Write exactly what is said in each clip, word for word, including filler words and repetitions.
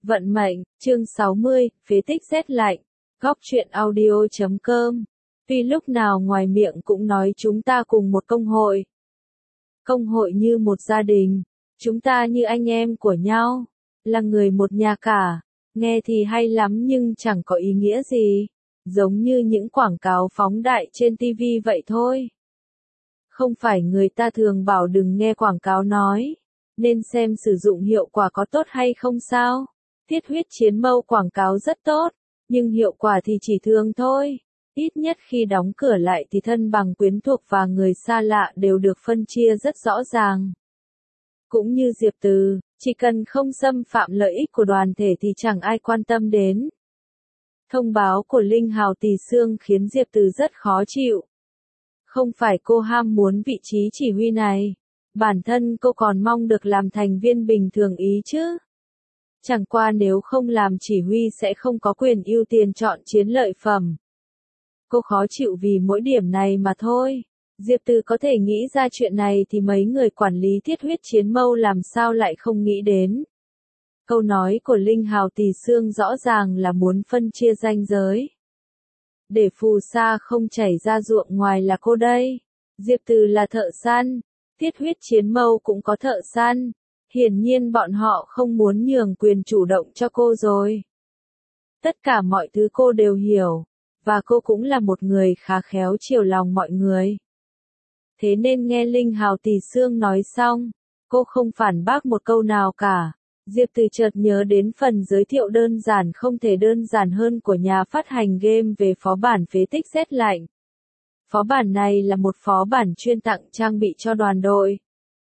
Vận mệnh, chương sáu mươi, phế tích rét lạnh, góc truyện audio chấm com. Tuy lúc nào ngoài miệng cũng nói chúng ta cùng một công hội. Công hội như một gia đình, chúng ta như anh em của nhau, là người một nhà cả. Nghe thì hay lắm nhưng chẳng có ý nghĩa gì, giống như những quảng cáo phóng đại trên ti vi vậy thôi. Không phải người ta thường bảo đừng nghe quảng cáo nói, nên xem sử dụng hiệu quả có tốt hay không sao? Thiết huyết chiến mâu quảng cáo rất tốt, nhưng hiệu quả thì chỉ thường thôi. Ít nhất khi đóng cửa lại thì thân bằng quyến thuộc và người xa lạ đều được phân chia rất rõ ràng. Cũng như Diệp Từ, chỉ cần không xâm phạm lợi ích của đoàn thể thì chẳng ai quan tâm đến. Thông báo của Linh Hào Tỳ Xương khiến Diệp Từ rất khó chịu. Không phải cô ham muốn vị trí chỉ huy này, bản thân cô còn mong được làm thành viên bình thường ý chứ. Chẳng qua nếu không làm chỉ huy sẽ không có quyền ưu tiên chọn chiến lợi phẩm. Cô khó chịu vì mỗi điểm này mà thôi. Diệp Từ có thể nghĩ ra chuyện này thì mấy người quản lý thiết huyết chiến mâu làm sao lại không nghĩ đến. Câu nói của Linh Hào Tỳ Xương rõ ràng là muốn phân chia ranh giới. Để phù sa không chảy ra ruộng ngoài là cô đây. Diệp Từ là thợ săn, thiết huyết chiến mâu cũng có thợ săn. Hiển nhiên bọn họ không muốn nhường quyền chủ động cho cô rồi. Tất cả mọi thứ cô đều hiểu, và cô cũng là một người khá khéo chiều lòng mọi người. Thế nên nghe Linh Hào Tỳ Xương nói xong, cô không phản bác một câu nào cả. Diệp Từ chợt nhớ đến phần giới thiệu đơn giản không thể đơn giản hơn của nhà phát hành game về phó bản phế tích rét lạnh. Phó bản này là một phó bản chuyên tặng trang bị cho đoàn đội.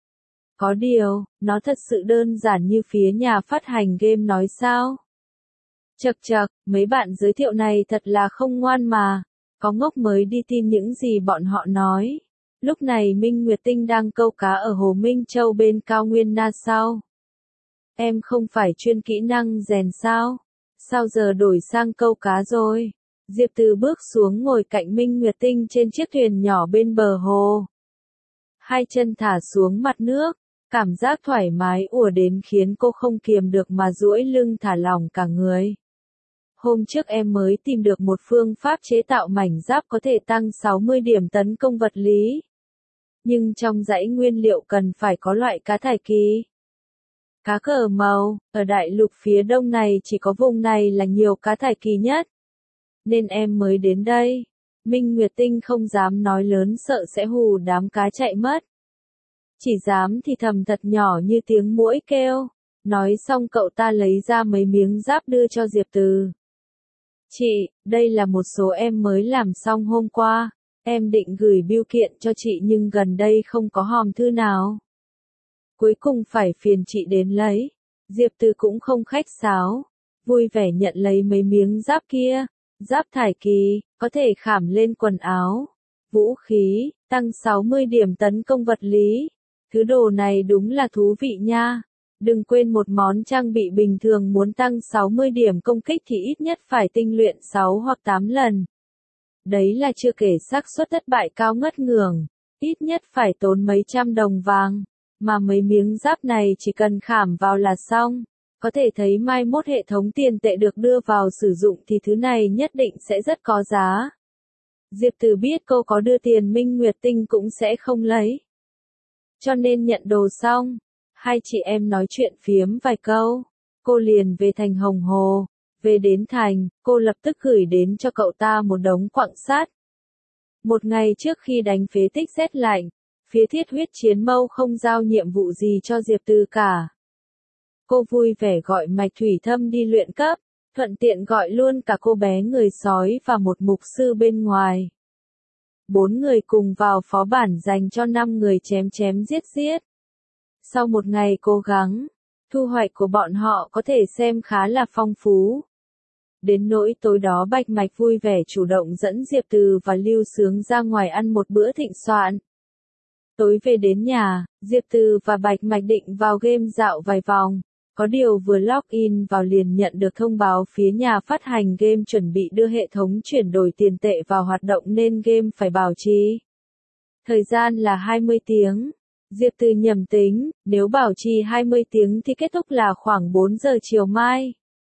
Có điều, nó thật sự đơn giản như phía nhà phát hành game nói sao? Chậc chậc, mấy bạn giới thiệu này thật là không ngoan mà, có ngốc mới đi tin những gì bọn họ nói. Lúc này Minh Nguyệt Tinh đang câu cá ở Hồ Minh Châu bên cao nguyên Na sao? Em không phải chuyên kỹ năng rèn sao? Sao giờ đổi sang câu cá rồi? Diệp Từ bước xuống ngồi cạnh Minh Nguyệt Tinh trên chiếc thuyền nhỏ bên bờ hồ. Hai chân thả xuống mặt nước, cảm giác thoải mái ùa đến khiến cô không kiềm được mà duỗi lưng thả lỏng cả người. Hôm trước em mới tìm được một phương pháp chế tạo mảnh giáp có thể tăng sáu mươi điểm tấn công vật lý. Nhưng trong dãy nguyên liệu cần phải có loại cá thải kỳ. Cá cờ màu, ở đại lục phía đông này chỉ có vùng này là nhiều cá thải kỳ nhất. Nên em mới đến đây. Minh Nguyệt Tinh không dám nói lớn sợ sẽ hù đám cá chạy mất. Chỉ dám thì thầm thật nhỏ như tiếng muỗi kêu. Nói xong cậu ta lấy ra mấy miếng giáp đưa cho Diệp Từ. Chị, đây là một số em mới làm xong hôm qua. Em định gửi bưu kiện cho chị nhưng gần đây không có hòm thư nào. Cuối cùng phải phiền chị đến lấy. Diệp Từ cũng không khách sáo, vui vẻ nhận lấy mấy miếng giáp kia. Giáp thải kỳ, có thể khảm lên quần áo. Vũ khí, tăng sáu mươi điểm tấn công vật lý. Thứ đồ này đúng là thú vị nha. Đừng quên một món trang bị bình thường muốn tăng sáu mươi điểm công kích thì ít nhất phải tinh luyện sáu hoặc tám lần. Đấy là chưa kể xác suất thất bại cao ngất ngưởng, ít nhất phải tốn mấy trăm đồng vàng, mà mấy miếng giáp này chỉ cần khảm vào là xong. Có thể thấy mai mốt hệ thống tiền tệ được đưa vào sử dụng thì thứ này nhất định sẽ rất có giá. Diệp Từ biết cô có đưa tiền Minh Nguyệt Tinh cũng sẽ không lấy. Cho nên nhận đồ xong, hai chị em nói chuyện phiếm vài câu, cô liền về thành Hồng Hồ. Về đến thành, cô lập tức gửi đến cho cậu ta một đống quặng sắt. Một ngày trước khi đánh phế tích rét lạnh, phía thiết huyết chiến mâu không giao nhiệm vụ gì cho Diệp Từ cả. Cô vui vẻ gọi Mạch Thủy Thâm đi luyện cấp, thuận tiện gọi luôn cả cô bé người sói và một mục sư bên ngoài. Bốn người cùng vào phó bản dành cho năm người chém chém giết giết. Sau một ngày cố gắng, thu hoạch của bọn họ có thể xem khá là phong phú. Đến nỗi tối đó Bạch Mạch vui vẻ chủ động dẫn Diệp Từ và Lưu Sướng ra ngoài ăn một bữa thịnh soạn. Tối về đến nhà, Diệp Từ và Bạch Mạch định vào game dạo vài vòng. Có điều vừa login vào liền nhận được thông báo phía nhà phát hành game chuẩn bị đưa hệ thống chuyển đổi tiền tệ vào hoạt động nên game phải bảo trì. Thời gian là hai mươi tiếng. Diệp Từ nhầm tính, nếu bảo trì hai mươi tiếng thì kết thúc là khoảng bốn giờ chiều mai.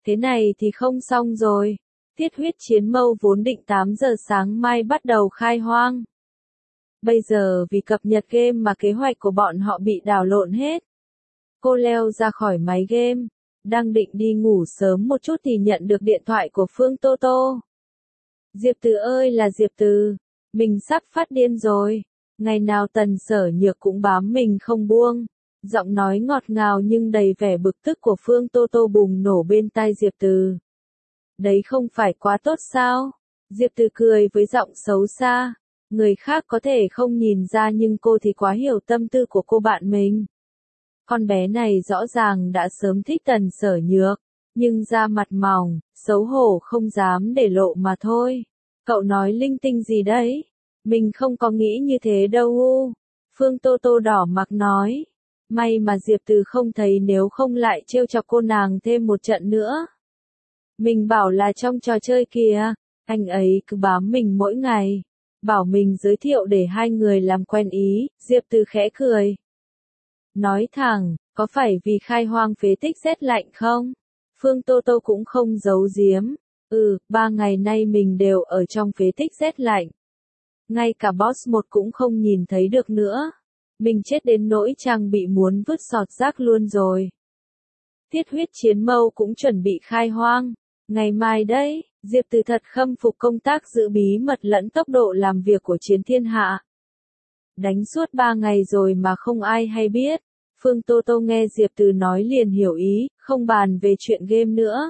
Thế này thì không xong rồi. Thiết huyết chiến mâu vốn định tám giờ sáng mai bắt đầu khai hoang. Bây giờ vì cập nhật game mà kế hoạch của bọn họ bị đảo lộn hết. Cô leo ra khỏi máy game, đang định đi ngủ sớm một chút thì nhận được điện thoại của Phương Tô Tô. Diệp Từ ơi là Diệp Từ, mình sắp phát điên rồi. Ngày nào Tần Sở Nhược cũng bám mình không buông. Giọng nói ngọt ngào nhưng đầy vẻ bực tức của Phương Tô Tô bùng nổ bên tai Diệp Từ. Đấy không phải quá tốt sao? Diệp Từ cười với giọng xấu xa. Người khác có thể không nhìn ra nhưng cô thì quá hiểu tâm tư của cô bạn mình. Con bé này rõ ràng đã sớm thích Tần Sở Nhược, nhưng da mặt mỏng, xấu hổ không dám để lộ mà thôi. Cậu nói linh tinh gì đấy? Mình không có nghĩ như thế đâu u. Phương Tô Tô đỏ mặt nói. May mà Diệp Từ không thấy nếu không lại trêu chọc cô nàng thêm một trận nữa. Mình bảo là trong trò chơi kìa, anh ấy cứ bám mình mỗi ngày. Bảo mình giới thiệu để hai người làm quen ý, Diệp Từ khẽ cười. Nói thẳng, có phải vì khai hoang phế tích rét lạnh không? Phương Tô Tô cũng không giấu giếm. Ừ, ba ngày nay mình đều ở trong phế tích rét lạnh. Ngay cả boss một cũng không nhìn thấy được nữa. Mình chết đến nỗi trang bị muốn vứt sọt rác luôn rồi. Thiết huyết chiến mâu cũng chuẩn bị khai hoang. Ngày mai đấy, Diệp Từ thật khâm phục công tác giữ bí mật lẫn tốc độ làm việc của Chiến Thiên Hạ. Đánh suốt ba ngày rồi mà không ai hay biết. Phương Tô Tô nghe Diệp Từ nói liền hiểu ý, không bàn về chuyện game nữa.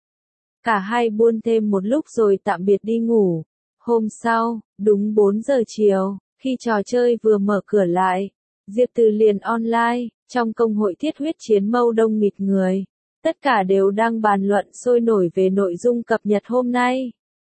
Cả hai buôn thêm một lúc rồi tạm biệt đi ngủ. Hôm sau, đúng bốn giờ chiều, khi trò chơi vừa mở cửa lại, Diệp Từ liền online, trong công hội thiết huyết chiến mâu đông nghịt người. Tất cả đều đang bàn luận sôi nổi về nội dung cập nhật hôm nay.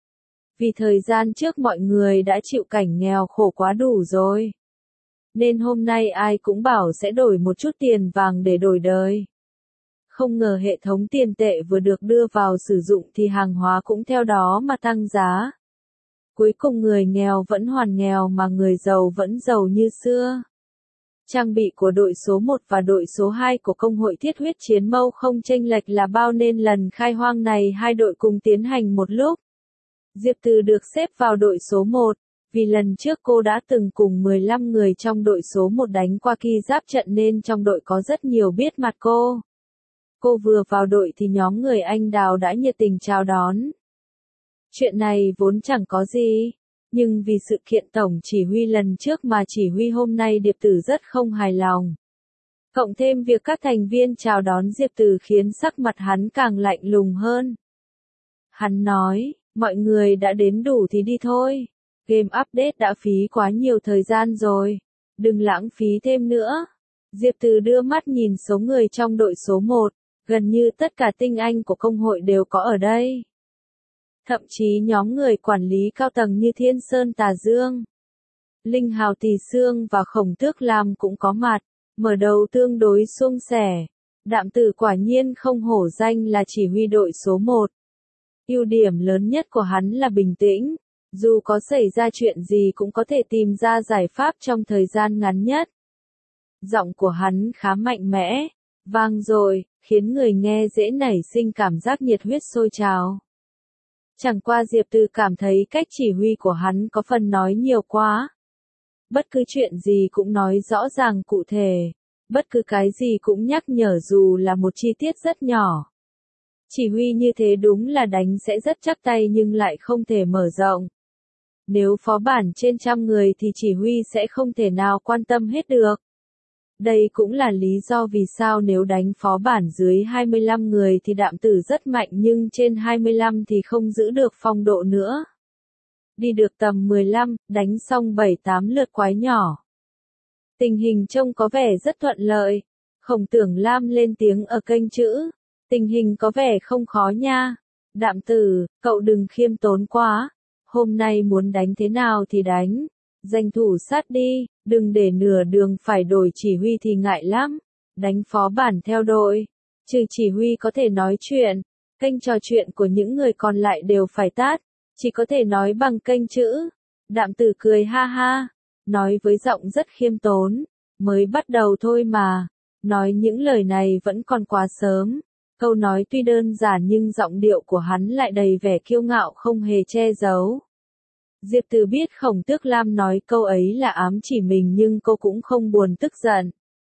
Vì thời gian trước mọi người đã chịu cảnh nghèo khổ quá đủ rồi. Nên hôm nay ai cũng bảo sẽ đổi một chút tiền vàng để đổi đời. Không ngờ hệ thống tiền tệ vừa được đưa vào sử dụng thì hàng hóa cũng theo đó mà tăng giá. Cuối cùng người nghèo vẫn hoàn nghèo mà người giàu vẫn giàu như xưa. Trang bị của đội số một và đội số hai của công hội thiết huyết chiến mâu không chênh lệch là bao nên lần khai hoang này hai đội cùng tiến hành một lúc. Diệp Từ được xếp vào đội số một, vì lần trước cô đã từng cùng mười lăm người trong đội số một đánh qua ki giáp trận nên trong đội có rất nhiều biết mặt cô. Cô vừa vào đội thì nhóm người anh Đào đã nhiệt tình chào đón. Chuyện này vốn chẳng có gì, nhưng vì sự kiện tổng chỉ huy lần trước mà chỉ huy hôm nay Diệp Từ rất không hài lòng. Cộng thêm việc các thành viên chào đón Diệp Từ khiến sắc mặt hắn càng lạnh lùng hơn. Hắn nói, mọi người đã đến đủ thì đi thôi. Game update đã phí quá nhiều thời gian rồi. Đừng lãng phí thêm nữa. Diệp Từ đưa mắt nhìn số người trong đội số một. Gần như tất cả tinh anh của công hội đều có ở đây. Thậm chí nhóm người quản lý cao tầng như Thiên Sơn Tà Dương, Linh Hào Tỳ Xương và Khổng Tước Lam cũng có mặt. Mở đầu tương đối suôn sẻ. Đạm Tử quả nhiên không hổ danh là chỉ huy đội số một. Ưu điểm lớn nhất của hắn là bình tĩnh. Dù có xảy ra chuyện gì cũng có thể tìm ra giải pháp trong thời gian ngắn nhất. Giọng của hắn khá mạnh mẽ, vang dội, khiến người nghe dễ nảy sinh cảm giác nhiệt huyết sôi trào. Chẳng qua Diệp Từ cảm thấy cách chỉ huy của hắn có phần nói nhiều quá. Bất cứ chuyện gì cũng nói rõ ràng cụ thể. Bất cứ cái gì cũng nhắc nhở dù là một chi tiết rất nhỏ. Chỉ huy như thế đúng là đánh sẽ rất chắc tay nhưng lại không thể mở rộng. Nếu phó bản trên trăm người thì chỉ huy sẽ không thể nào quan tâm hết được. Đây cũng là lý do vì sao nếu đánh phó bản dưới hai mươi lăm người thì Đạm Tử rất mạnh nhưng trên hai mươi lăm thì không giữ được phong độ nữa. Đi được tầm mười lăm, đánh xong bảy tám lượt quái nhỏ. Tình hình trông có vẻ rất thuận lợi. Khổng Tưởng Lam lên tiếng ở kênh chữ. Tình hình có vẻ không khó nha. Đạm Tử, cậu đừng khiêm tốn quá. Hôm nay muốn đánh thế nào thì đánh. Danh thủ sát đi, đừng để nửa đường phải đổi chỉ huy thì ngại lắm. Đánh phó bản theo đội. Trừ chỉ huy có thể nói chuyện. Kênh trò chuyện của những người còn lại đều phải tắt. Chỉ có thể nói bằng kênh chữ. Đạm Tử cười ha ha. Nói với giọng rất khiêm tốn. Mới bắt đầu thôi mà. Nói những lời này vẫn còn quá sớm. Câu nói tuy đơn giản nhưng giọng điệu của hắn lại đầy vẻ kiêu ngạo không hề che giấu. Diệp Từ biết Khổng Tước Lam nói câu ấy là ám chỉ mình nhưng cô cũng không buồn tức giận.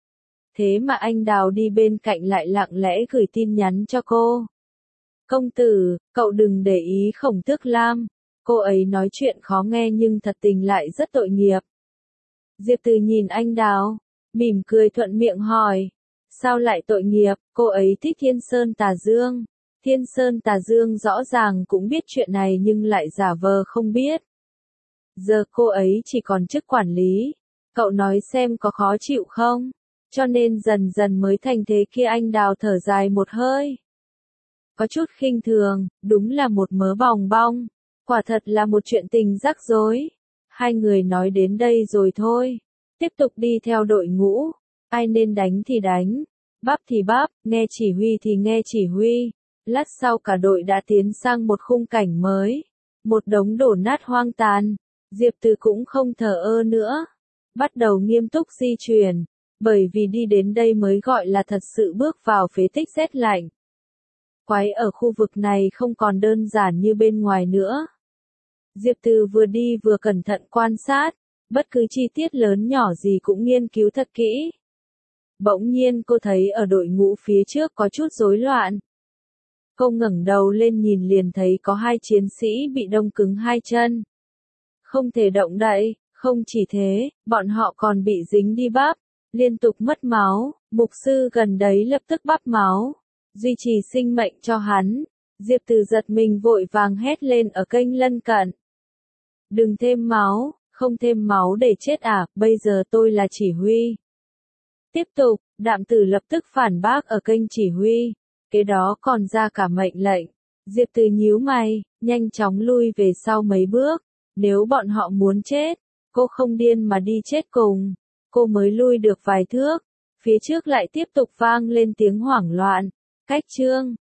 Thế mà anh Đào đi bên cạnh lại lặng lẽ gửi tin nhắn cho cô. Công tử, cậu đừng để ý Khổng Tước Lam. Cô ấy nói chuyện khó nghe nhưng thật tình lại rất tội nghiệp. Diệp Từ nhìn anh Đào, mỉm cười thuận miệng hỏi. Sao lại tội nghiệp, cô ấy thích Thiên Sơn Tà Dương. Thiên Sơn Tà Dương rõ ràng cũng biết chuyện này nhưng lại giả vờ không biết. Giờ cô ấy chỉ còn chức quản lý. Cậu nói xem có khó chịu không? Cho nên dần dần mới thành thế kia. Anh Đào thở dài một hơi. Có chút khinh thường, đúng là một mớ bòng bong. Quả thật là một chuyện tình rắc rối. Hai người nói đến đây rồi thôi. Tiếp tục đi theo đội ngũ. Ai nên đánh thì đánh. Bắp thì bắp, nghe chỉ huy thì nghe chỉ huy. Lát sau cả đội đã tiến sang một khung cảnh mới. Một đống đổ nát hoang tàn. Diệp Từ cũng không thờ ơ nữa. Bắt đầu nghiêm túc di chuyển. Bởi vì đi đến đây mới gọi là thật sự bước vào phế tích rét lạnh. Quái ở khu vực này không còn đơn giản như bên ngoài nữa. Diệp Từ vừa đi vừa cẩn thận quan sát. Bất cứ chi tiết lớn nhỏ gì cũng nghiên cứu thật kỹ. Bỗng nhiên cô thấy ở đội ngũ phía trước có chút rối loạn. Cô ngẩng đầu lên nhìn liền thấy có hai chiến sĩ bị đông cứng hai chân. Không thể động đậy, không chỉ thế, bọn họ còn bị dính đi bắp, liên tục mất máu, mục sư gần đấy lập tức bắp máu, duy trì sinh mệnh cho hắn. Diệp Từ giật mình vội vàng hét lên ở kênh lân cận. Đừng thêm máu, không thêm máu để chết à, bây giờ tôi là chỉ huy. Tiếp tục, Đạm Tử lập tức phản bác ở kênh chỉ huy, kế đó còn ra cả mệnh lệnh. Diệp Từ nhíu mày, nhanh chóng lui về sau mấy bước, nếu bọn họ muốn chết, cô không điên mà đi chết cùng. Cô mới lui được vài thước, phía trước lại tiếp tục vang lên tiếng hoảng loạn. Cách chương